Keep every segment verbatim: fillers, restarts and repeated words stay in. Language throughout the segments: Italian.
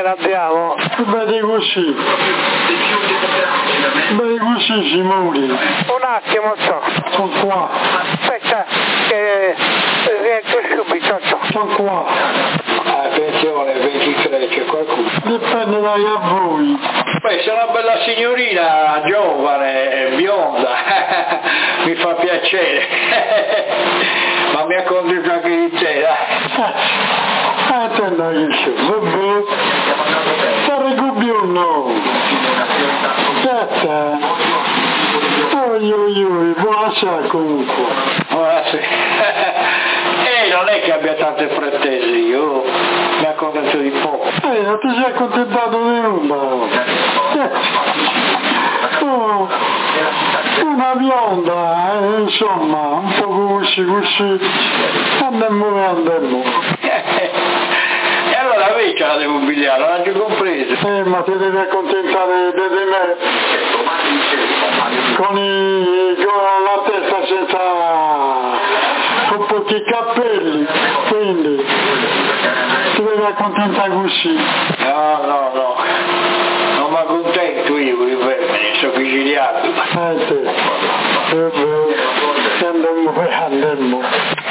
andiamo? Beh, così. Beh, così si muore. Un attimo, so. Sono qua. Aspetta, che rientro subito, so. Sono qua. Attenzione, ventitré, c'è qualcuno. Dipende da voi. Beh, sei una bella signorina, giovane, bionda, mi fa piacere, ma mi accontento anche di te, dai. Eh, te non riesci, vabbè. Stare gubbiono. Aspetta. Oi, oi, oi, buonasera comunque. Buonasera. Eh, non è che abbia tante pretese, io mi accontento di poco. Eh, non ti sei accontentato di nulla. Oh, una bionda, eh, insomma, un po' così, così, andiamo e andiamo. E allora invece la devo pigliare, non l'ho già compreso. Eh, ma ti devi accontentare di, di me, con, i, con la testa senza, con pochi capelli, quindi ti devi accontentare così. No, no, no, non mi accontento io, io me sono vigiliato. Eh, te, eh, beh, andiamo e andiamo.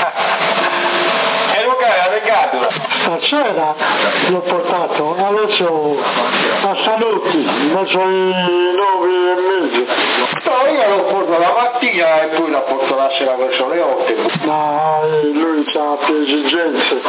E Luca è regato? Stasera l'ho portato, adesso a Saluti, verso i nove e mezzo. No, io lo porto la mattina e poi la porto la sera verso le otto. No, lui ha più esigenze.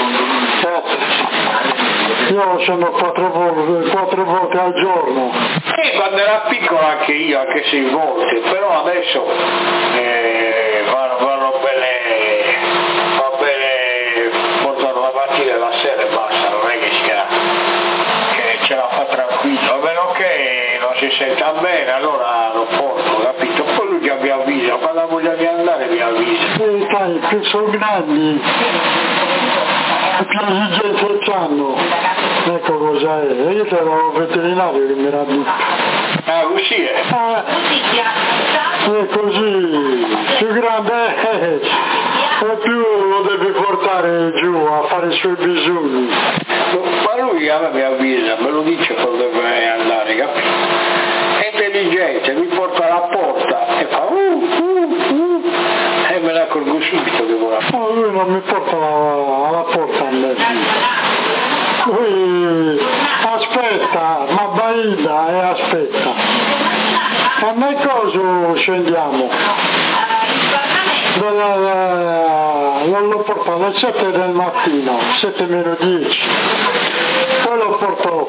Eh, io sono quattro volte, quattro volte al giorno. E quando era piccola anche io, anche sei volte, però adesso eh, vanno, vanno bene, va bene, portano la mattina e la sera e basta, non è che, sia, che ce la fa tranquillo, a meno che non si senta bene, allora lo porto, capito? Poi lui già mi avvisa, quando ha voglia di andare mi avvisa. E sai, più sono grandi, più esigenze hanno. Ecco cos'è, io ero un veterinario che mi era detto. Ah, così è? Eh, è così, più grande è, e più lo devi portare giù a fare i suoi bisogni. Ma lui a me mi avvisa, me lo dice quando deve andare, capito? È intelligente, mi porta alla porta e fa uh, uh, uh, e me ne accorgo subito che vuole. No, lui non mi porta alla, alla porta a me. Lui aspetta, ma baida e aspetta. A me cosa scendiamo? Non lo porto alle sette del mattino, sette meno dieci. Poi lo porto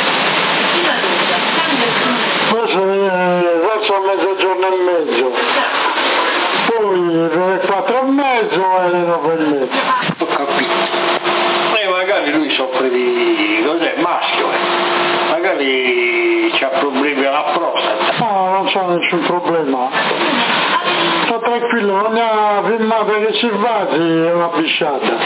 verso, verso mezzogiorno e mezzo. Poi alle quattro e mezzo e alle nove e mezzo. Ho capito. E magari lui soffre di... cos'è? Maschio, eh? Magari c'ha problemi alla prostata. No, non c'è nessun problema. Sta tranquillo, non ha filmato che si vasi è una pisciata.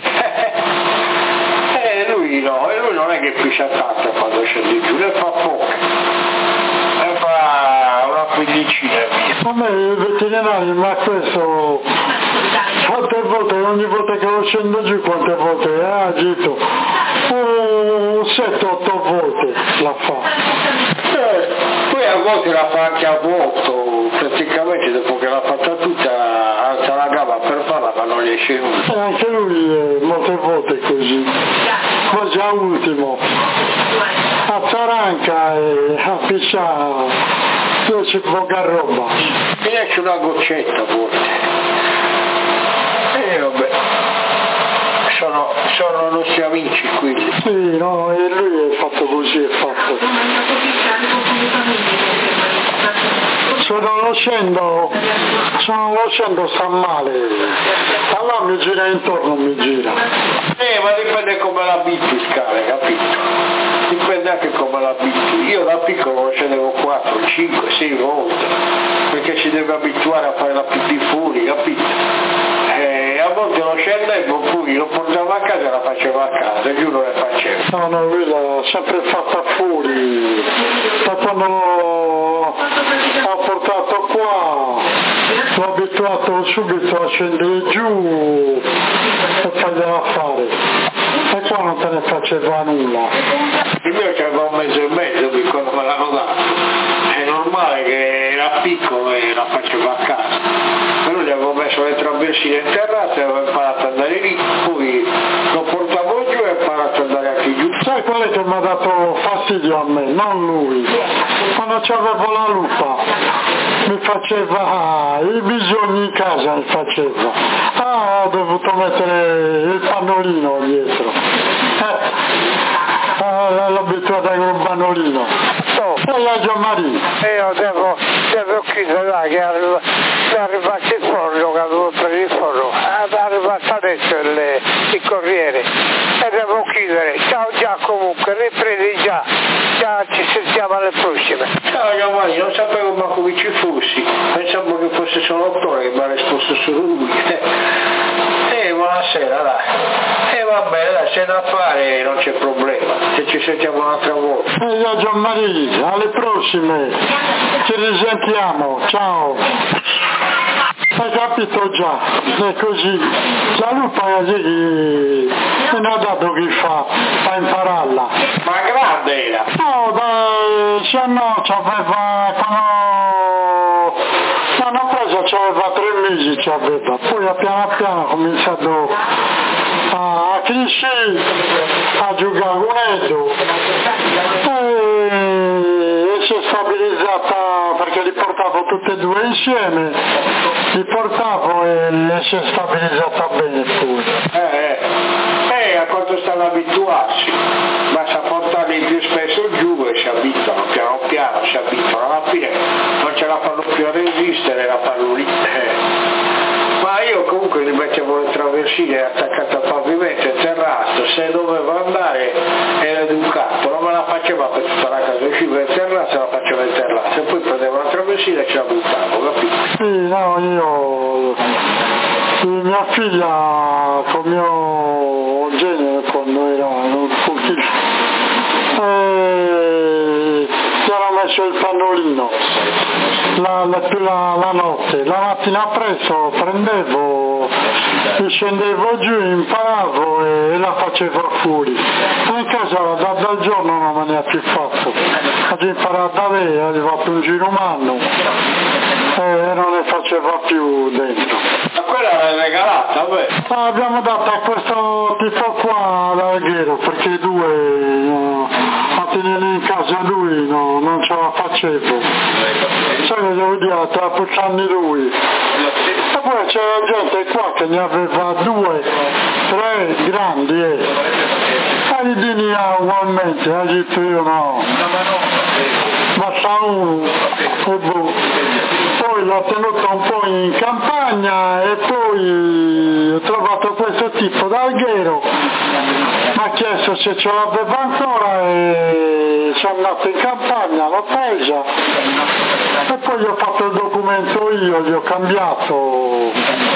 Eh, lui no, e lui non è che piscia tanto quando scende giù, ne fa poco. Ne fa una quindicina via. A me il veterinario, ma questo quante volte, ogni volta che lo scendo giù, quante volte ha agito? Un sette otto volte la fa. Eh, poi a volte la fa anche a vuoto, praticamente dopo che l'ha fatta tutta alza la gamba per farla ma non riesce nulla. E anche lui eh, molte volte così. Quasi a ultimo. A Taranca e a pisciare dove c'è poca roba. Mi esce una goccetta forse. E vabbè. Sono, sono nostri amici quelli. Sì, no, e lui è fatto così, è fatto. Se non lo scendo, se non lo scendo sta male. Allora mi gira intorno, mi gira. Eh, ma dipende come l'abiti scale, capito? Dipende anche come l'abiti. Io da piccolo lo scendevo quattro, cinque, sei volte, perché si deve abituare a fare la pipì fuori, capito? E a volte lo scendevo, poi lo portavo a casa e la facevo a casa, giuro le facevo. No, no, lui l'ha sempre fatta fuori. Da quando l'ho portato qua, l'ho abituato subito a scendere giù e poi da fare. E qua non te ne faceva nulla. Il mio c'aveva un mezzo e mezzo quando me l'hanno dato. È normale che era piccolo e la facevo a casa. Però gli avevo messo le traversine in terrazza e avevo imparato ad andare lì, poi lo portavo giù e ho imparato ad andare anche giù. Sai qual è che mi ha dato fastidio a me? Non lui. Quando c'avevo la lupa mi faceva i bisogni in casa, mi faceva. Ah, ho dovuto mettere il pannolino dietro. Eh, ah, l'ho abituata con il pannolino. No. E la Gianmaria. Io devo, devo chiudere là, che arriva, è arrivato il forno, che avevo preso il forno, è arrivato adesso il, il corriere e devo chiudere. Ciao già comunque, ripresi già, già ci sentiamo alle prossime. Ciao Gianmaria, non sapevo manco che ci fossi, pensavo che fosse solo l'autore che mi ha risposto solo lui. Eh, buonasera, dai. E eh, va bene, dai, c'è da fare, non c'è problema, se ci sentiamo un'altra volta. E io Gianmaria, alle prossime, ci risentiamo, ciao. Hai capito già, è così. La lupa è così, non ha dato chi fa a impararla. Ma grande era? No, dai, se no c'aveva, quando l'hanno presa c'aveva tre mesi, c'aveva, poi a piano piano ha cominciato a crescere, a giocare con Edo e si è stabilizzata perché li portavo tutte e due insieme, li portavo e si è stabilizzata bene pure. Eh, eh, eh, a quanto stanno abituarsi, basta portarli più spesso giù e si abituano, piano piano si abituano, alla fine non ce la fanno più a resistere, la fanno lì. Eh. Ma io comunque li mettevo le traversine attaccate al pavimento e terrazzo, se doveva andare era educato, non me la faceva per tutta la casa, usciva in terrazzo e la faceva in terrazzo, e poi prendevo la traversina e ce la buttavo, capito? Sì, no, io, mia figlia con mio genere quando era un pochino, e gli hanno messo il pannolino la, la, la, la notte, la mattina presto prendevo, scendevo giù, imparavo e la facevo fuori. E in casa da, dal giorno non me ne ha più fatto, ho imparato da lei, è arrivato un giro umano e non ne faceva più dentro. Ma quella l'hai regalata, beh? Abbiamo dato a questo tipo qua l'alghero perché i due no, a tenere in casa lui no, non ce la facevo. Sai che devo dire, tra puzzanni lui. E poi c'era gente qua che ne aveva due, tre grandi eh. e gli dini ugualmente, ha detto io no. Basta uno e boh. Poi l'ho tenuto un po' in campagna e poi ho trovato questo tipo d'alghero, mi ha chiesto se ce l'aveva ancora e sono andato in campagna, l'ho presa e poi gli ho fatto il documento io, gli ho cambiato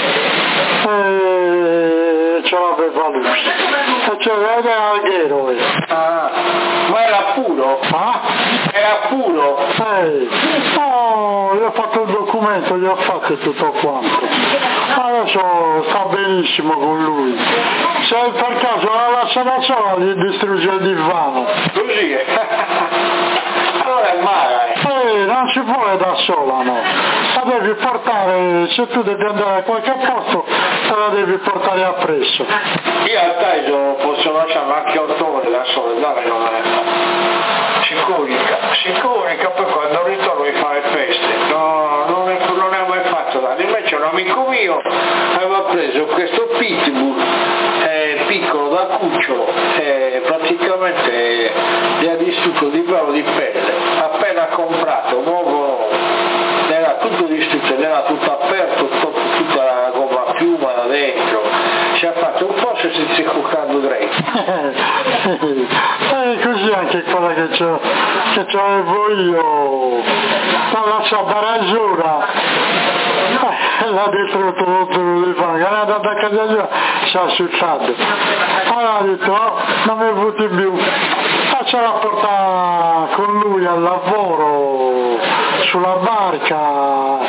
e ce l'aveva lui e c'era l'alghero. Eh. Ah, ma era puro? Ah? Era puro? Eh, no, gli ho fatto il documento, gli ho fatto tutto quanto. Adesso sta benissimo con lui. Se per caso la lascia da sola gli distrugge il divano. Così? Allora è male. Eh, non si vuole da sola, no. La devi portare, se tu devi andare a qualche posto, te la devi portare appresso. Io a Taito posso lasciare anche otto ore da sola, dai, non me ne fa. Sicurica, sicurica, poi quando ritorno mi fa le feste. No, non, è, non ne ho mai fatto danni. Invece un amico mio aveva preso questo pitbull eh, piccolo da cucciolo e praticamente gli ha distrutto di pelo di pelle. Appena comprato, nuovo, era tutto distrutto, era tutto aperto, tutto, tutta la gomma a piuma da dentro. Ci ha fatto un po' se si sta cuccando dritto. E così anche quella che c'ho, che c'avevo io, la lascia barazzura, l'ha distrutto tutto di fango, è andata a casa sua, si è asciugato. Allora ha detto, oh, non mi butti più, facciala portare con lui al lavoro, sulla barca,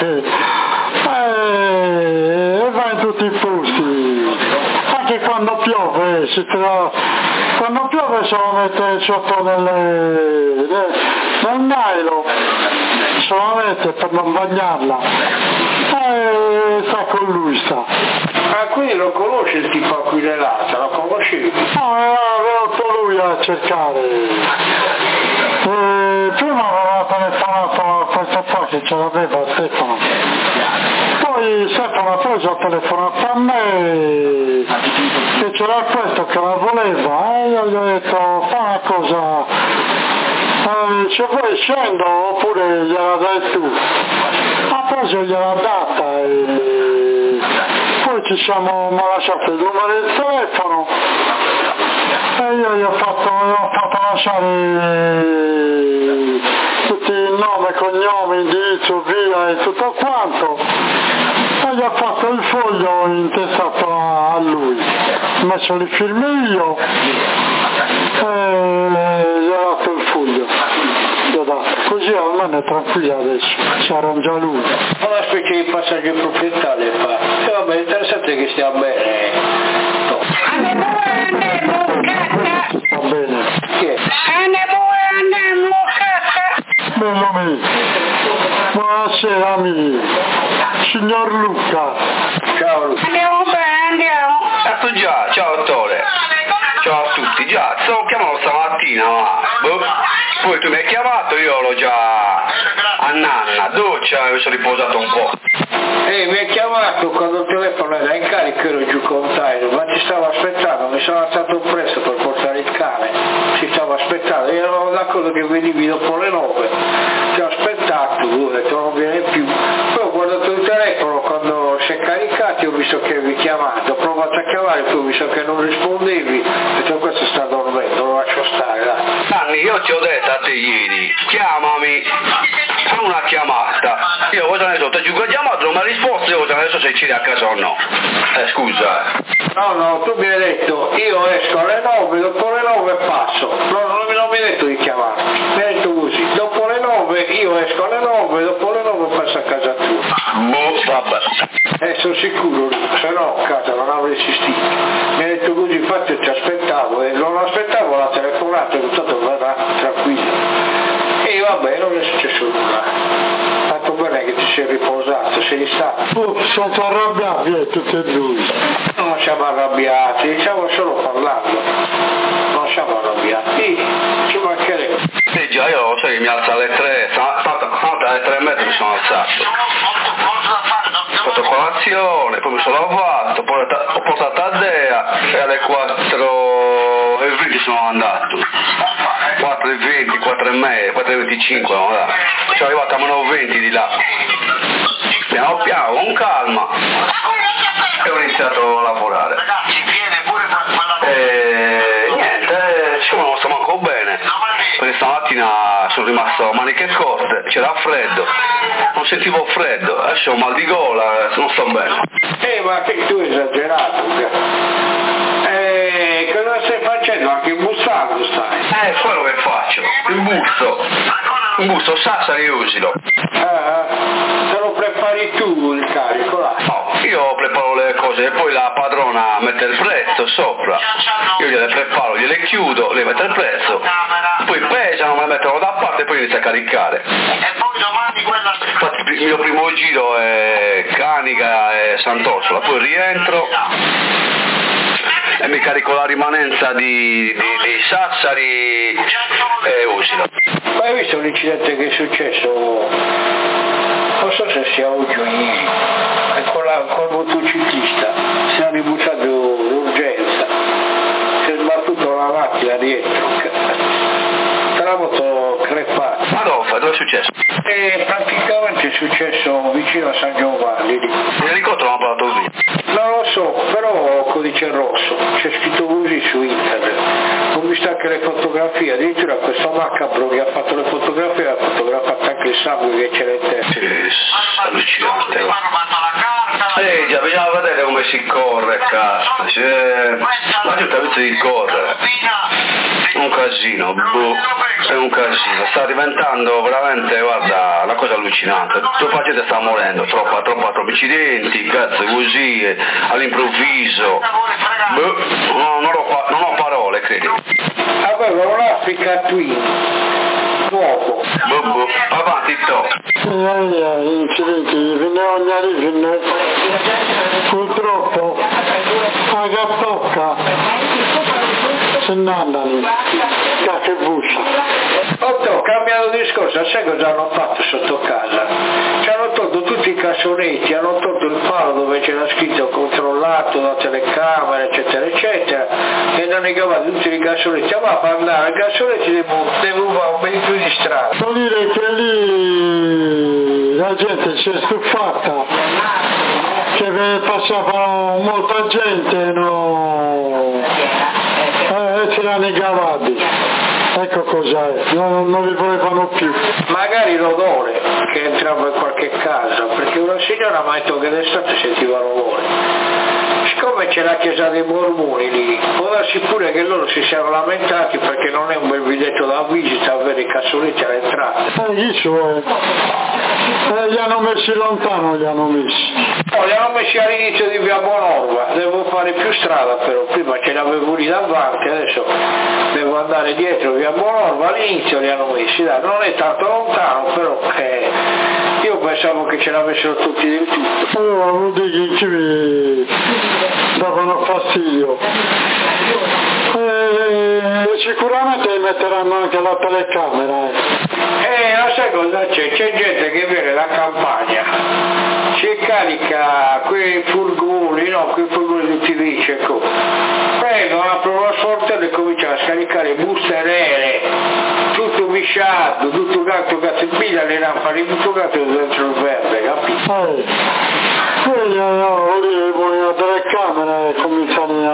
e va in tutti i posti. Anche quando piove piove, si tra... quando piove se lo mette sotto nelle... nel nylon, se lo mette per non bagnarla, e sta con lui sta. Ah, quindi lo conosci il tipo Aquilelata, lo conosci? No, è venuto lui a cercare. E prima aveva telefonato a questo qua che ce l'aveva Stefano. Poi Stefano ha preso a telefonato a me che c'era questo che la voleva e io gli ho detto fa una cosa, eh, se vuoi scendo oppure gliela dai tu. Ha preso e gliela data e poi ci siamo lasciati il numero di telefono e io gli ho fatto, gli ho fatto lasciare tutti il nome, cognome, indirizzo, via e tutto quanto e gli ho fatto il foglio intestato a lui, ho messo le firme io e gli ho dato il foglio, gli ho dato. Così almeno è tranquilla adesso, si arrangia lui. Una specie di passaggio proprietario fa. E vabbè, interessante che stia bene. No. Sta bene. Chi è? Bello mio. Buonasera amici. Signor Luca. Ciao Luca. Andiamo bene, andiamo. Ecco già, ciao Attore. Ciao a tutti, già, stavo chiamando stamattina, ma boh, poi tu mi hai chiamato, io l'ho già a nanna, doccia e mi sono riposato un po'. Ehi, mi hai chiamato quando il telefono era in carico, ero giù con Taino, ma ti stavo aspettando, mi sono alzato presto per portare il cane, ci stavo aspettando, io ero d'accordo che venivi dopo le nove, ti ho aspettato, ho detto non viene più, poi ho guardato il telefono quando si è caricato, ho visto che avevi chiamato, ho provato a chiamare, poi ho visto che non rispondevi, ho detto questo sta dormendo, lo lascio stare, dai. Nanni, io ti ho detto a te ieri, chiamami, fa una chiamata, io cosa ne so, ti ho chiamato, non mi ha risposto, io cosa ne so se c'eri a casa o no, eh scusa. No, no, tu mi hai detto, io esco alle nove, dopo le nove passo, no, non, non mi hai detto di chiamare, mi hai detto così, dopo le nove, io esco alle nove, dopo le nove passo a casa tua. Boh, vabbè. Eh, sono sicuro, se no a casa non avrei assistito. Mi hai detto così, infatti io ti aspettavo e non aspettavo la telefonata, ho detto verrà tranquillo. E vabbè, non è successo nulla. Tanto bene che ti sei riposato, sei stato. Oh, sono arrabbiati eh, tutti e due. Non siamo arrabbiati, stiamo solo parlando. Non siamo arrabbiati, ci mancherebbe. Sì già, io sai, mi alzo alle tre, stamattina alle tre e mezza mi sono alzato. Ho fatto colazione, poi mi sono lavato, poi ho portato a Dea e alle quattro e venti sono andato. quattro e venti, quattro e mezza, quattro e venticinque, no, là. Sono arrivato a meno venti di là. Piano piano, con calma. E ho iniziato a lavorare. E niente, diciamo non sto manco bene. Perché stamattina sono rimasto a maniche corte, c'era freddo, non sentivo freddo, adesso ho mal di gola, non sto bene. Eh, ma che tu hai esagerato, eh, cosa stai facendo? Anche bussando stai? Eh, quello che faccio, il busto, un busto Sassari Usilo. Ah, te lo prepari tu il carico là? No, io preparo le cose e poi la padrona mette il prezzo sopra, io gliele preparo, gliele chiudo, le metto il prezzo, poi pesano, me le mettono da parte e poi inizio a caricare. Infatti il mio primo giro è Canica e Sant'Orsola, poi rientro e mi carico la rimanenza di, di, di Sassari e Usilo. Ma hai visto l'incidente che è successo? Non so se sia oggi o ieri, con, la, con il motociclista, si è ributtato d'urgenza, si è sbattuto la macchina dietro, tra la moto crepata. Ma dove? Dove è successo? E praticamente è successo vicino a San Giovanni. L'elicottero non ha parlato via. Non lo so, però codice rosso, c'è scritto così su internet. Ho visto anche le fotografie, addirittura questo macabro che ha fatto le fotografie ha fotografato anche il sangue che c'era in testa. Sì, allucinante. Eh già, bisogna vedere come si corre, cazzo, cioè, la gente ha visto di correre, un casino, boh, è un casino, sta diventando veramente, guarda, una cosa allucinante, troppa gente sta morendo, troppa, troppa, troppi incidenti, cazzo, così, all'improvviso, boh, no, non, ho, non ho parole, credi. Aveva un Africa Twin, nuovo. Boh, boh, avanti, to. Eh, incidenti, ne ogni origine, purtroppo, a Gattocca, se ne andano, che bussa. Otto, cambiando discorso, sai cosa hanno fatto sotto casa? Ci hanno tolto tutti i cassonetti, hanno tolto il palo dove c'era scritto controllato da telecamera, eccetera, eccetera, e hanno negavato tutti i cassonetti. Ma a parlare, i cassonetti devono un bel più di strada. Vuol dire che lì la gente si è stufata, che passava molta gente, no, e ce l'ha negavati. Ecco cos'è, non, non li volevano più. Magari l'odore che entrava in qualche casa, perché una signora mi ha detto che d'estate sentiva l'odore. Siccome c'è la chiesa dei Mormoni lì, può darsi pure che loro si siano lamentati perché non è un bel biglietto da visita avere i cassonetti all'entrata. Eh, chi so, eh. eh, li hanno messi lontano, li hanno messi. No, li hanno messi all'inizio di via Bonorva, devo fare più strada però, prima ce l'avevo lì davanti, adesso devo andare dietro via Bonorva, all'inizio li hanno messi, dai, non è tanto lontano, però eh, io pensavo che ce l'avessero tutti del tutto. Allora vuol dire che mi davano fastidio. Eh, sicuramente metteranno anche la telecamera. Eh, eh non sai cosa c'è? C'è gente che viene da campagna, ci carica quei furgoni, no, quei furgoni tutti lì, ecco. Prendono, aprono la sportello e cominciano a scaricare buste nere, tutto misciato, tutto gatto, gatto, piglia le lampade, tutto gatto dentro il verde, capito? eh. Quelli no, lì la telecamera e cominciano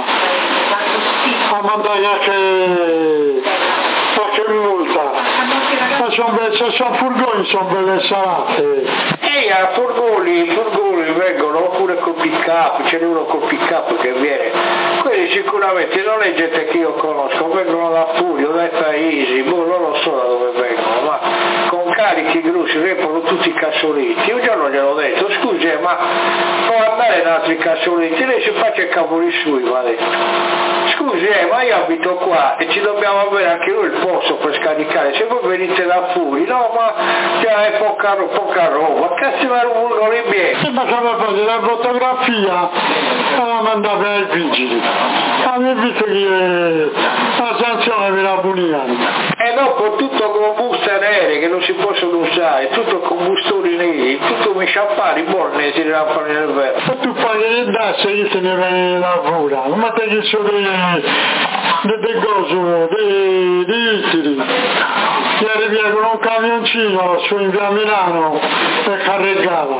a, a mandare anche qualche multa. Se sono furgoni sono belle salate. E a furgoni, i furgoni vengono oppure col pick-up, ce n'è uno col pick-up che viene. Quelli sicuramente non è gente che io conosco, vengono da Furio, dai paesi, boh, non lo so da dove vengono, ma con carichi grossi, repano tutti i cassonetti. Un giorno gliel'ho detto, scusi, ma può andare in altri cassonetti, lei si faccia i cavoli sui, mi ha detto. Scusi, eh, ma io abito qua e ci dobbiamo avere anche noi il posto per scaricare, se voi venite da fuori, no, ma cioè, è poca, poca roba, cazzo ma non è bene. E bastava fare la fotografia e la mandava ai vigili. Avevi visto che la sanzione ve la punivano. E dopo tutto con buste nere che non si possono usare, tutto con bustoni neri, tutto mi sciappare, i borne si rampano nel verde. E tu paghi le tasse che se ne viene da fuori, ma te che sono delle cose, dei litri, che arrivi con un camioncino su in via Milano e carregava.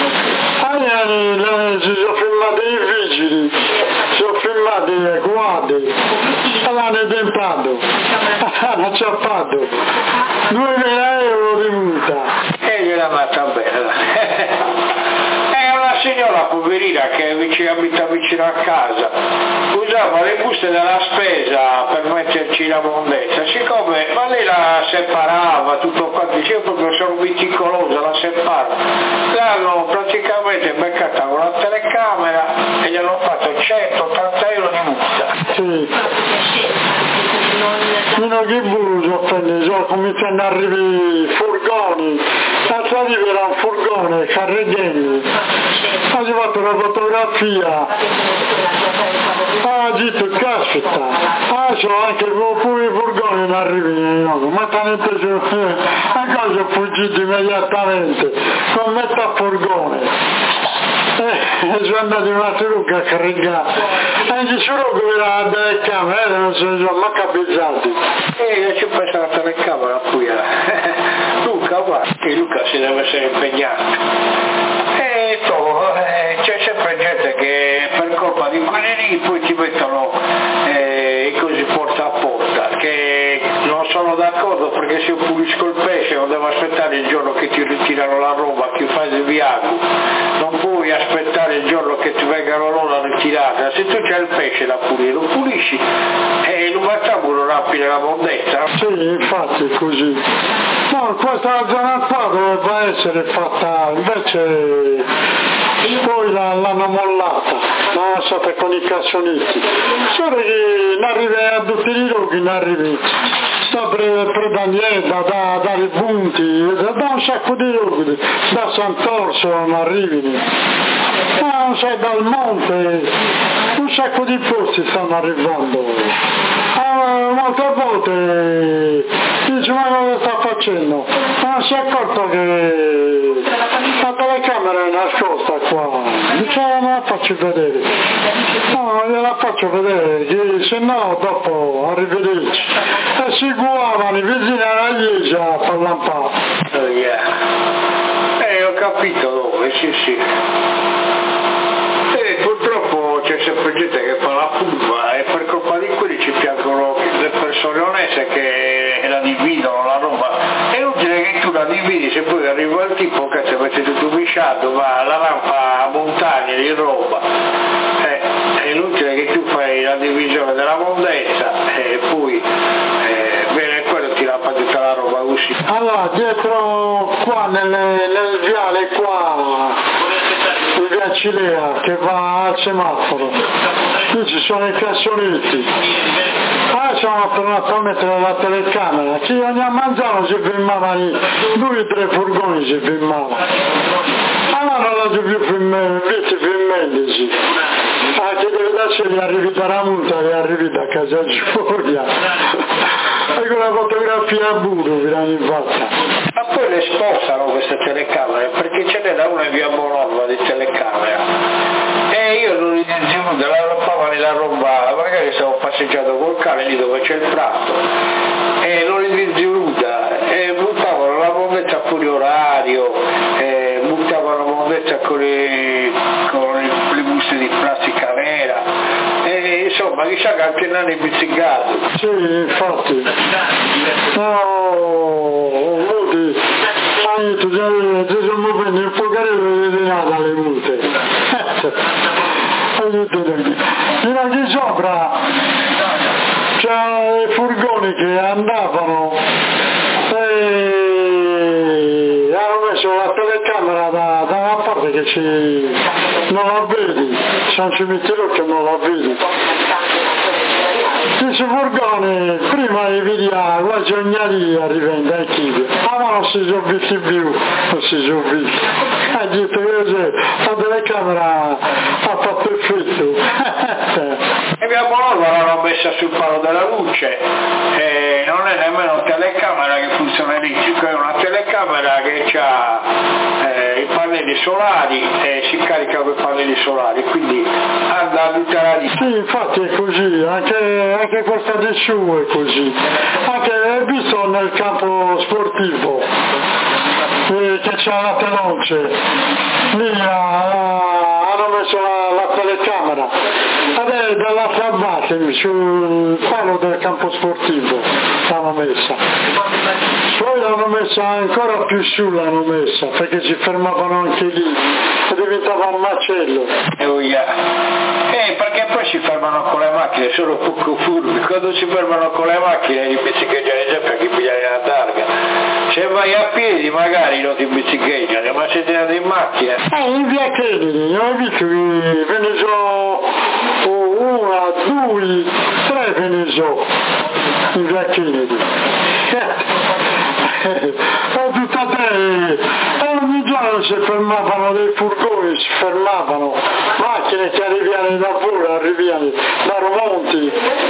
Allora si sono filmati i vigili, si sono filmati le guardie, e l'hanno tentato, hanno acciappato duemila euro di multa. E gliela fatta bene. Signora poverina che vicino, abita vicino a casa usava le buste della spesa per metterci la mondezza, siccome ma lei la separava tutto quanto, diceva proprio sono meticolosa, la separa, l'hanno praticamente beccata con la telecamera e gli hanno fatto centottanta euro di multa. Sì. Meno che buso prende, cominciano ad arrivare furgoni, l'altra volta era un furgone carreggiando, ha fatto una fotografia, ha detto caspita, ah c'ho anche pure i furgoni non arrivano, ma tanto a cosa ho fuggito immediatamente, non metto a furgone. Eh, sono andato in una trucca a carregare e solo che era la telecamera non se ne sono mai capizzati e io ci penso alla telecamera qui Luca va che Luca si deve essere impegnato e to, eh, c'è sempre gente che per colpa di quelli lì poi ti mettono eh, i cosi porta a porta che non non sono d'accordo, perché se io pulisco il pesce non devo aspettare il giorno che ti ritirano la roba, che fai del viaggio, non puoi aspettare il giorno che ti vengano loro a ritirare. Se tu c'hai il pesce da pulire, lo pulisci e non facciamo non rapire la mondezza. Sì, infatti è così. No, questa zona qua doveva essere fatta, invece poi l'hanno mollata, l'hanno lasciata con i cassonetti. Solo che non arrivi a tutti i luoghi, non arrivi da Predanieda, da, da Ribunti, da, da un sacco di luoghi, da Sant'Orso non arrivi, ma non sai, dal monte, un sacco di posti stanno arrivando. Ah, molte volte dice ma cosa sta facendo? Non si è accorto che la telecamera è nascosta qua, dice non la faccio vedere, no, gliela faccio vedere, che se no dopo arrivederci. E si guardano i vicini alla chiesa per lampare. Oh yeah. Eh, ho capito dove, sì sì. E purtroppo c'è sempre gente che fa la furba e per colpa di quelli ci piangono le persone oneste che la dividono la roba. È inutile che tu la dividi se poi arriva il tipo che si mette tutto bisciato, va alla rampa a montagne di roba. Eh, è inutile che tu fai la divisione della mondezza e poi eh, viene quello ti rampa tutta la roba così. Allora, dietro qua nel, nel viale qua, il via Cilea che va al semaforo, qui ci sono i cassonetti. Ah, siamo tornati a mettere la telecamera, chi ogni mangiano si filmavano, due o tre furgoni si filmavano. Allora non la più visti filmendici. Ah, che deve darsi gli arrivi da multa, gli arrivi da casa Giulia. E con la fotografia a burro vi l'hanno fatta. Ma poi le spostano queste telecamere, perché ce n'è da una via Bonorva di telecamera. E io non li dicevo della roba nella roba, magari stavo passeggiando col cane lì dove c'è il prato. E non li dicevuta, e buttavano la mondezza fuori orario, e buttavano la mondezza con le, con le buste di plastica nera. E insomma, chissà che anche non è pizzicato. Sì, infatti. No, molti. Ah, tu già ti sono prendi un po' carino di nada le multe. Fino a qui sopra c'erano i furgoni che andavano e hanno messo la telecamera da, da una parte che ci, non la vedi, c'è un cimitero che non la vedi. Questi furgoni prima li vedi a Guagiognaria arrivando ai chibi, ma non si sono visti più, non si sono visti. Ha detto che la telecamera ha fatto effetto. E mia Bonorva l'hanno messa sul palo della luce, e non è nemmeno una telecamera che funziona elettrica, è una telecamera che ha eh, i pannelli solari e si carica con i pannelli solari, quindi anda tutta la lì. Sì, infatti è così, anche, anche questa di su è così. Anche hai visto nel campo sportivo eh, che c'è la teloce, lì ah, hanno messo la, la telecamera, adesso dall'altra parte sul palo del campo sportivo l'hanno messa, poi l'hanno messa ancora più su, l'hanno messa perché si fermavano anche lì e diventava un macello. Oh yeah. Eh, perché poi si fermano con le macchine, sono poco furbi, quando si fermano con le macchine gli bicicleggiano sempre chi pigliare la targa, se vai a piedi magari non ti bicicleggiano, ma se ti andate in macchina. Eh, in via Kennedy, ho visto che ve ne so una, due, tre ve ne so in via Kennedy. Ho tutta tre, e ogni giorno si fermavano dei furgoni, si fermavano, macchine che arrivano da fuori, arrivano da Romonti.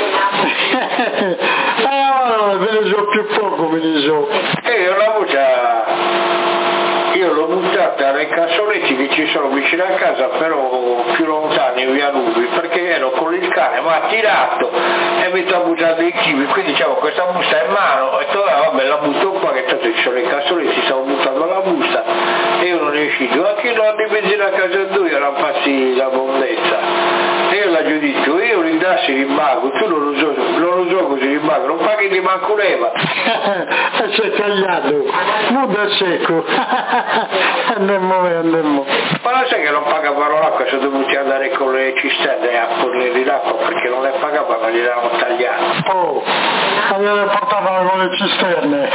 E allora ve ne so più poco, ve ne so. E io la voce, io l'ho buttata nei cassonetti che ci sono vicino a casa, però più lontani in via Nubi, perché ero con il cane, ma ha tirato e mi sta buttando i kiwi, quindi avevo questa busta in mano e detto, ah, vabbè, la butto qua, che tanto ci sono i cassonetti, stavo buttando la busta e io non riuscito, ma chi non di benzina a casa tua, erano passi la mondezza. E io l'ho detto, io li dassi rimago, tu non lo so, non lo so così rimago, non paghi di manco leva. E c'è tagliato, non da secco. Andiamo, andiamo. Ma lo sai che non pagavano l'acqua, sono dovuti andare con le cisterne a fornirgli l'acqua perché non le pagavano, gli davano tagliato. Oh, le portavano con le cisterne.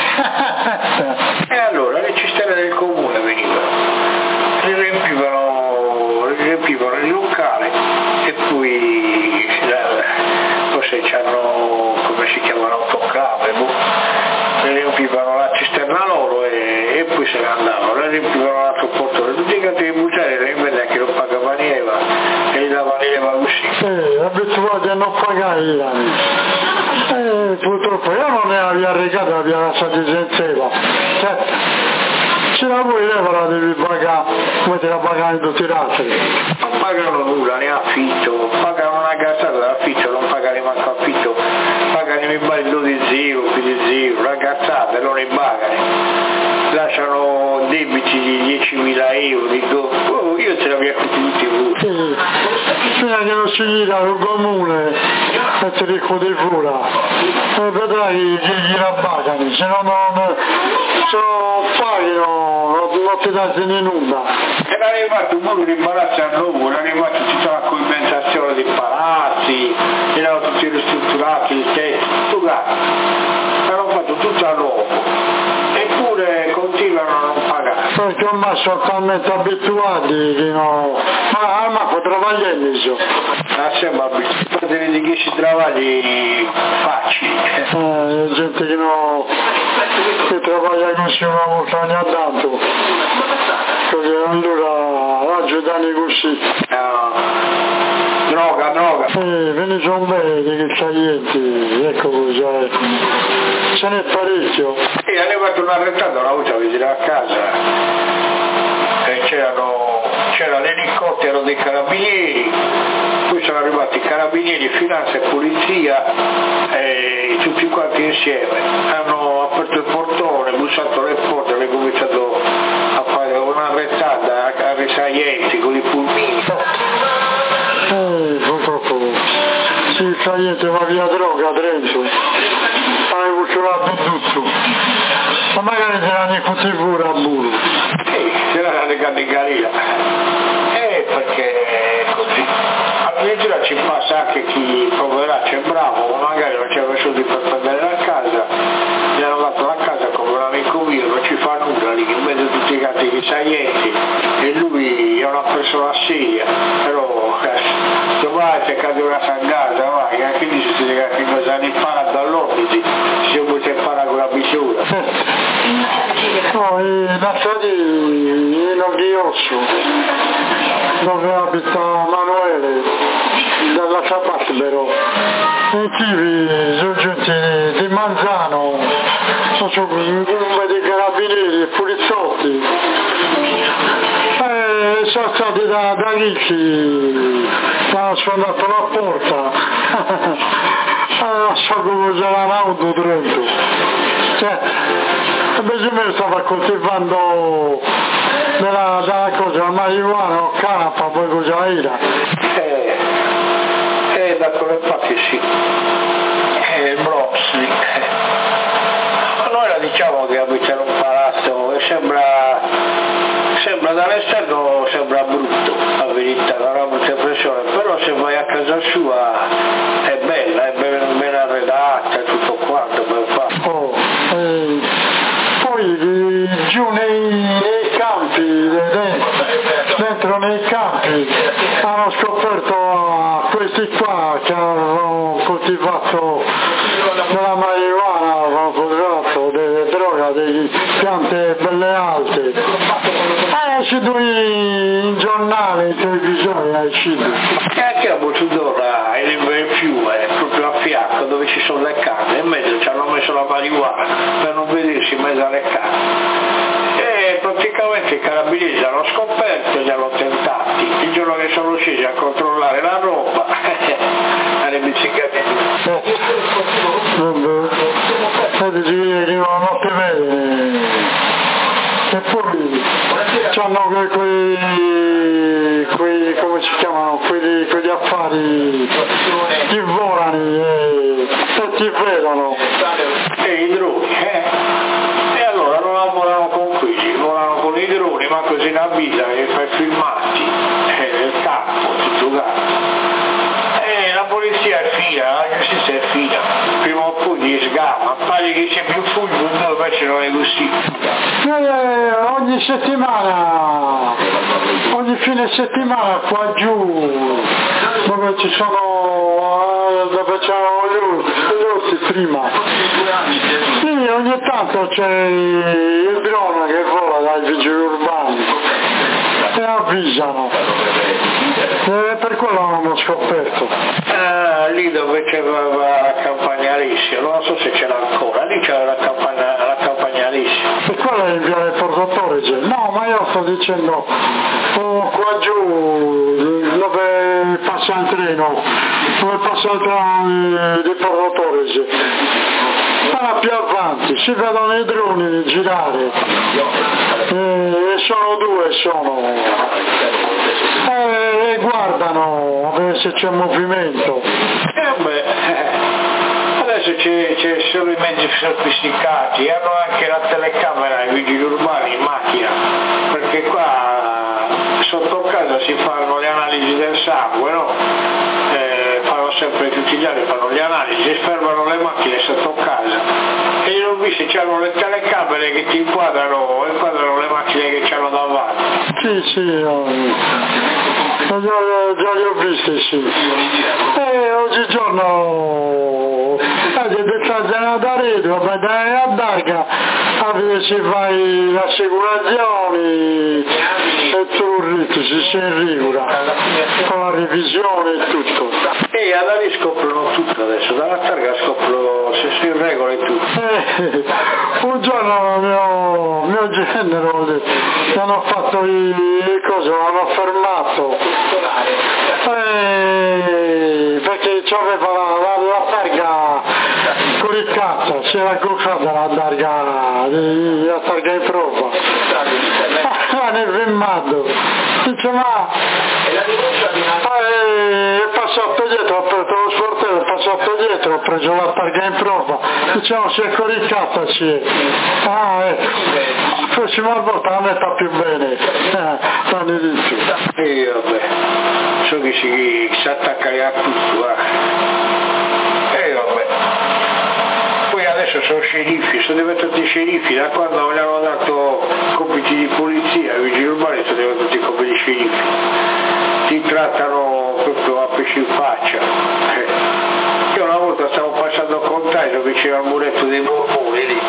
E allora le cisterne del comune venivano, li riempivano, li riempivano il locale e poi forse c'hanno, come si chiamano, autoclave, le riempivano la cisterna loro e, e poi se ne andavano, le riempivano l'altro portone, tutti i cattivi bucciari le invece che non pagavano leva e gli davano leva così. Eh, abituati a non pagare gli anni. Eh, purtroppo io non ne avevo regata, l'avevo lasciata senza leva. Cioè, ce la vuoi leva la devi pagare, come te la pagano tutti gli altri. Non pagano nulla, ne affitto, pagano una cazzata d'affitto, non pagano manco affitto, pagano i ballo di zero, più di zero, la cazzata non li pagano. Lasciano debiti di diecimila euro, dico, oh, io ce l'avevo tutti voi. Sì, fino a che non si gli dà il comune e ti ricco di fura, e vedrai che gli rabbacano, se no non, se non paghi non, non ti dà né nulla. E l'hanno fatto un muro di palazzi a nuovo, l'hanno fatto tutta la compensazione dei palazzi, erano tutti ristrutturati, il testo, tutto cazzo. L'hanno fatto tutto a nuovo. Eppure continuano a non pagare. Perché ormai sono talmente abituati che no. Ma Marco travaglia in iso. Ah, sembra abituati di che si travagli facili. Eh, gente che no. che travaglia così una volta ogni tanto. Così allora aggiutano così. No. Droga, droga. Eh, ve ne sono bene che taglienti, ecco cosa è. Ce n'è parecchio. E hanno fatto una rettata una volta vicino a casa e c'erano, c'era l'elicottero dei carabinieri, poi sono arrivati i carabinieri, finanza e polizia e tutti quanti insieme. Hanno aperto il portone, bussato le porte, hanno cominciato a fare una rettata a risaienti con i pulmini. Eh, purtroppo sì, il tagliente va via droga dentro. Hai bucciolato tutto, ma magari ce l'hanno tutti pure a burro. Sì, ce l'hanno legato in galera. Eh, perché è così. Addirittura ci passa anche chi poveraccio è bravo, magari non c'è soldi per prendere la casa, gli hanno dato la casa come un amico mio, non ci fa nulla lì, in mezzo a tutti i gatti risaienti, e lui è una persona seria, però eh, domani c'è caduto una sangata, vai, anche lì si dice che cosa ne impara dall'ordine, se vuoi imparare con la misura. No, e da lì in Oghiosso, dove abita Manuele, dalla Sabasbero, i tipi sono giunti di Manzano, sono dei carabinieri e poliziotti, e sono stati da, da ricchi, hanno sfondato la porta, non so come c'era l'auto dentro, cioè, invece me stava coltivando della, della cosa, la marijuana o canapa, poi cosa era. Eh, eh, da quelle parti sì, eh, Bronx lì. Noi la diciamo che abita in un palazzo e sembra, sembra dall'esterno sembra brutto, la verità, non ha brutta impressione, però se vai a casa sua è bella, è ben, ben arredata, tutto quanto, ben fatto. Oh, eh, poi giù nei, nei campi, dentro, dentro nei campi, hanno scoperto questi qua che hanno coltivato della marijuana, hanno coltivato delle droghe, delle piante belle alte. È uscito in giornale, in televisione, è uscito. E anche a Bocciudora, il fiume, proprio a fianco dove ci sono le canne, in mezzo ci hanno messo la marijuana per non vedersi in mezzo alle canne. E praticamente i carabinieri l'hanno scoperto e li hanno tentati. Il giorno che sono scesi a controllare la roba, alle biciclette. E dici che non ti vede. E poi c'hanno quei, quei, quei, come si chiamano, quegli, quegli affari, gli volani e, e ti vedono. E i droni, eh? E allora non volano con quelli, volano con i droni, ma così in avvisa che fai filmati, eh, nel campo, tutto gatto. E la polizia è fila, la giustizia è fila, prima o poi ti sgama, pare che c'è più furbo, invece non è così. Eh, ogni settimana, ogni fine settimana qua giù, dove ci sono, dove c'erano gli orsi prima, sì, ogni tanto c'è il drone che vola dai vigili urbani e avvisano, e per quello non l'ho scoperto. Ah, lì dove c'era la campagna Alessio, non so se c'era ancora, lì c'era la campagna, la campagna Alessio. E quello è in via del Portatore, no, ma io sto dicendo oh, qua giù dove passa il treno, dove passa il treno di Portatore, ma più avanti si vedono i droni girare e sono due, sono e guardano a vedere se c'è movimento. Eh beh, adesso c'è, c'è solo i mezzi sofisticati, hanno anche la telecamera i vigili urbani in macchina, perché qua sotto casa si fanno le analisi del sangue, no? Eh, fanno sempre tutti gli anni, fanno le analisi, fermano le macchine sotto casa e io ho visto c'hanno le telecamere che ti inquadrano, inquadrano le macchine che c'hanno davanti. Sì, sì, no. già, già li ho visti, sì. E oggigiorno eh, devi stare da redo, vai a Darga a vedere se fai le assicurazioni e tu rito, si si regula con la revisione e tutto. E allora lì scoprono tutto adesso, dalla targa scoprono se si regola e tutto. Eh, un giorno mio, mio genero mi hanno fatto i cose, mi hanno fermato eh, perché c'aveva la, la, la targa con il cazzo, si era goccata la targa, la targa in prova. Ah, nel filmato dice ma eh, è passato dietro, ho aperto lo sportello, è passato dietro, ho preso la targa in prova, diciamo si è coricata, si è. Ah, ecco, la prossima volta la metta più bene, eh, all'inizio. E vabbè, so che si, si attacca a tutto, eh. E vabbè. Poi adesso sono sceriffi, sono diventati sceriffi, da quando mi hanno dato compiti di polizia, i vigili urbani sono diventati compiti di sceriffi. Ti trattano proprio a pesci in faccia. Eh. Io una volta stavo passando con Taito vicino al muretto dei Borboni lì.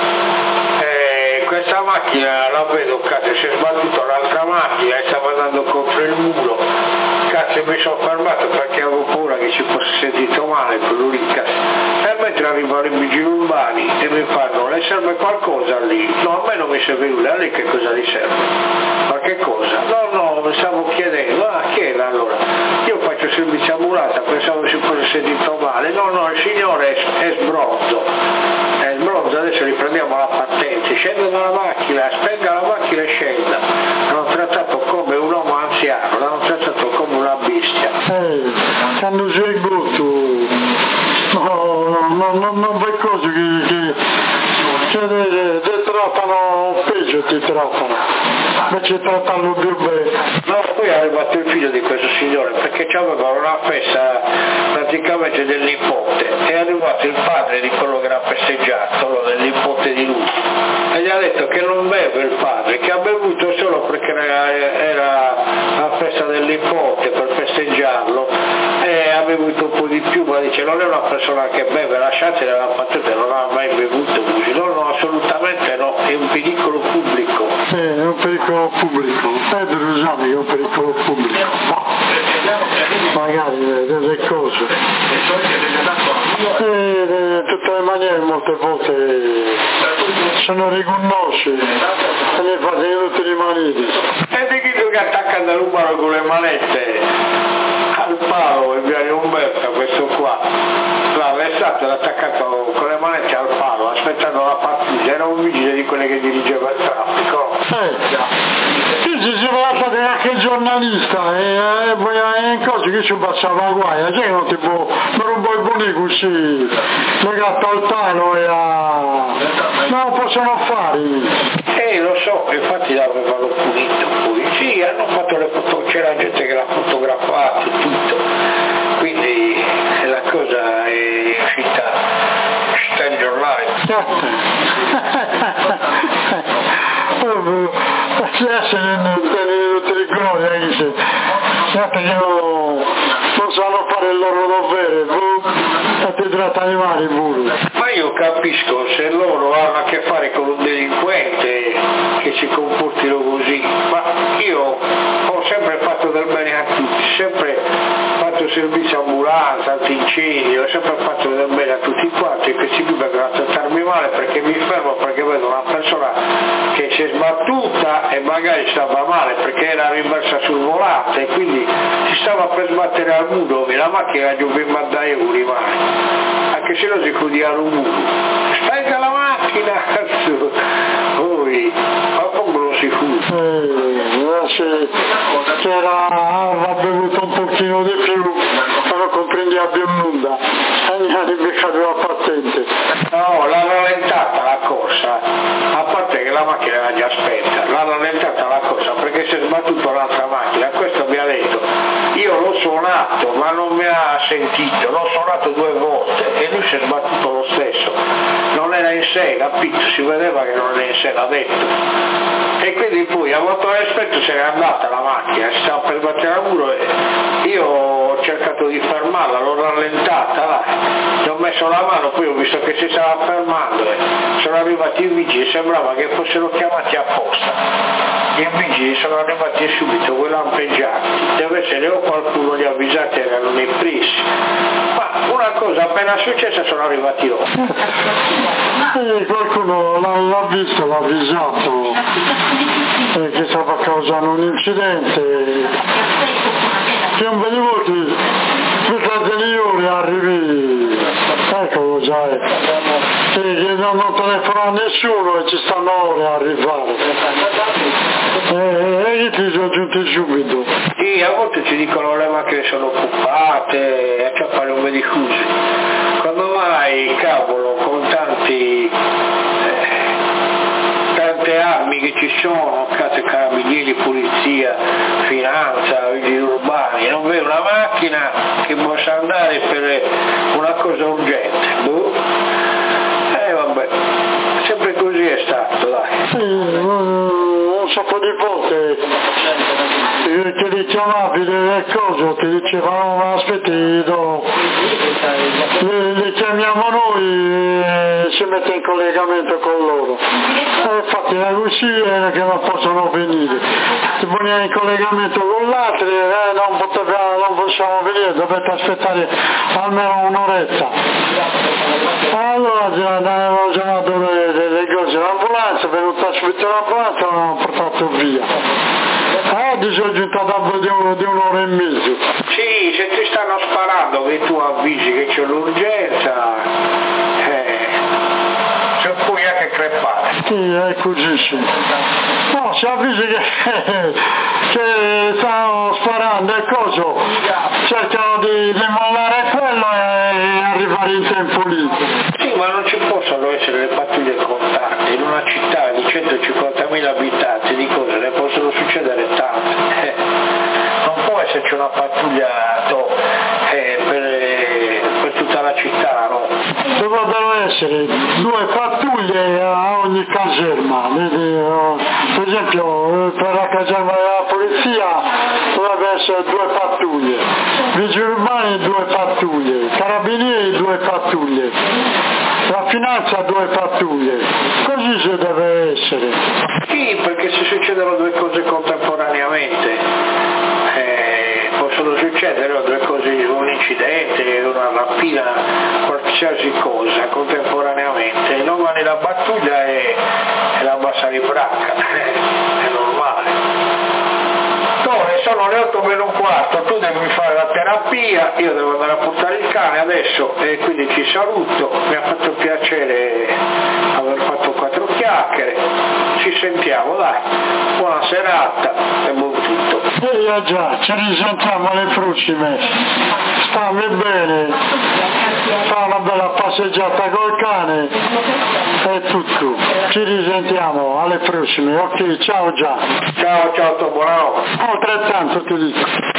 E questa macchina la vedo, cazzo, si è sbattuta un'altra macchina e stava andando contro il muro. Cazzo, mi sono fermato perché avevo paura che ci fosse sentito male quello lì, cazzo. E mentre arrivano i vigili urbani e mi fanno, le serve qualcosa lì? No, a me non mi serve nulla, a lei che cosa gli serve? Ma che cosa? No, no, mi stavo chiedendo, ah, chieda allora, io faccio servizio ambulante, pensavo si fosse sentito male, no, no, il signore è, è sbronzo, è sbronzo, adesso riprendiamo la patente, scenda dalla macchina, spenga la macchina e scenda, l'hanno trattato come un uomo anziano, l'hanno trattato come una bestia. Eh, quando sei brutto, no, no, no, non fai cose che, che, che ti, ti trattano peggio, ti trattano, invece trattano più bene. No, poi è arrivato il figlio di questo signore, perché c'aveva una festa praticamente del nipote, è arrivato il padre di quello che era festeggiato, del nipote di lui, e gli ha detto che non beve il padre, che ha bevuto solo perché era, era la festa del nipote per festeggiarlo, e ha bevuto un po' di più, ma dice non è una persona che beve, lasciatela la patente, non ha mai bevuto così, no, no, assolutamente no, è un pericolo pubblico. Eh, è un pericolo pubblico, è delusione che è un pericolo pubblico, ma magari delle cose. E in tutte le maniere molte volte se non riconosci e ne fate tutti i maniti. E di chi che attacca da numero con le manette al palo in via Umberto, questo qua l'ha arrestato, l'ha attaccato con le manette al palo aspettando la pattuglia, era un vigile di quelle che dirigeva il traffico. Eh, sì, si tratta anche il giornalista e poi eh, in cose che ci passava guai, cioè non ti può, non puoi telefoni così legato al palo e a... non lo possono fare. Eh lo so, infatti l'avevano punito poi, sì, hanno fatto le foto, c'era gente che l'ha fotografato e tutto, quindi la cosa è uscita, uscita in giornale. Adesso non tutti i gloria dice, certo che non, non sanno fare il loro dovere, e ti tratta di male pure. Ma io capisco se loro hanno a che fare con un delinquente che si comportino così, ma io ho sempre fatto del bene a tutti, sempre fatto servizio ambulanza, antincendio, ho sempre fatto del bene a tutti quanti, e questi qui vengono a trattarmi male perché mi fermo, perché vedo una persona che si è sbattuta e magari stava male perché era rimessa sul volante e quindi si stava per sbattere al muro e la macchina giù per mandare euro rimane, anche se non si chiudiva un muro, stai con la macchina, cazzo, poi ma come non si fu? Eh, c'era, aveva bevuto un pochino di più, ma non comprendeva più nulla, e gli hanno beccato la patente. No, l'ha rallentata la corsa, a parte che la macchina era già spenta, l'ha rallentata la corsa perché si è sbattuta un'altra macchina, questo mi ha detto, io l'ho suonato ma non mi ha sentito, l'ho suonato due volte e lui si è sbattuto lo stesso, non era in sé, capito, si vedeva che non era in sé, l'ha detto. E quindi poi a motore aspetto se n'è andata la macchina, si stava per battere al muro e io ho cercato di fermarla, l'ho rallentata, là. Gli ho messo la mano, poi ho visto che si stava fermando e sono arrivati i vigili, sembrava che fossero chiamati apposta. I vigili sono arrivati subito, quei lampeggiati, deve essere o qualcuno li ha avvisati e erano nei presi. Ma una cosa appena successa sono arrivati loro. E qualcuno l'ha, l'ha visto, l'ha avvisato eh, che stava causando un incidente. Che un bel volti per degli ore arrivi, eccolo già, eh, che non, non telefona a nessuno e ci stanno ore a arrivare. E io ti sono giunti subito. Sì, a volte ci dicono le macchine sono occupate, a fare un po' di scusi. Quando mai, cavolo, con tanti eh, tante armi che ci sono, cazzo, carabinieri, polizia, finanza, vigili urbani, non vede una macchina che possa andare per una cosa urgente. Boh. Eh vabbè, sempre così è stato, dai. Sì, un sacco di volte che li chiamavi delle cose, ti dicevano aspetti, no, le, le chiamiamo noi e si mette in collegamento con loro. E infatti è così che non possono venire. Si pone in collegamento con l'altro e eh, non, poteva, non possiamo venire, dovete aspettare almeno un'oretta. Allora avevano chiamato le, le, le cose, l'ambulanza, è venuta a subito l'ambulanza e l'hanno portato via. Oggi sono giunto dopo di, un, di un'ora e mezzo. Sì, se ti stanno sparando che tu avvisi che c'è l'urgenza, eh, se puoi anche crepare. Sì, è così, sì. No, si avvisi che, che stanno sparando e coso, cercano di, di mollare quello e arrivare in tempo lì. Sì, ma non ci possono essere le pattuglie contate. In una città di centocinquantamila abitanti di cose ne possono succedere tante. Eh, non può esserci una pattuglia to, eh, per, per tutta la città, no? Dovrebbero essere due pattuglie a ogni caserma. Per esempio, per la caserma della polizia dovrebbe essere due pattuglie, vigili urbani due pattuglie, carabinieri due pattuglie, la finanza due pattuglie, così si deve essere. Sì, perché se succedono due cose contemporaneamente eh, possono succedere due cose, un incidente, una rapina, qualsiasi cosa contemporaneamente, e non vanno la battuglia e, e la bassa di bracca, è normale. Sono le otto meno un quarto, tu devi fare la terapia, io devo andare a portare il cane adesso e quindi ci saluto, mi ha fatto piacere aver fatto quattro chiacchiere, ci sentiamo, dai, buona serata e buon tutto. E eh, già, ci risentiamo alle prossime, stammi bene. fa una bella passeggiata col cane, è tutto. Ci risentiamo alle prossime. Ok, ciao già. Ciao, ciao, buonanotte. Altrettanto ti dico.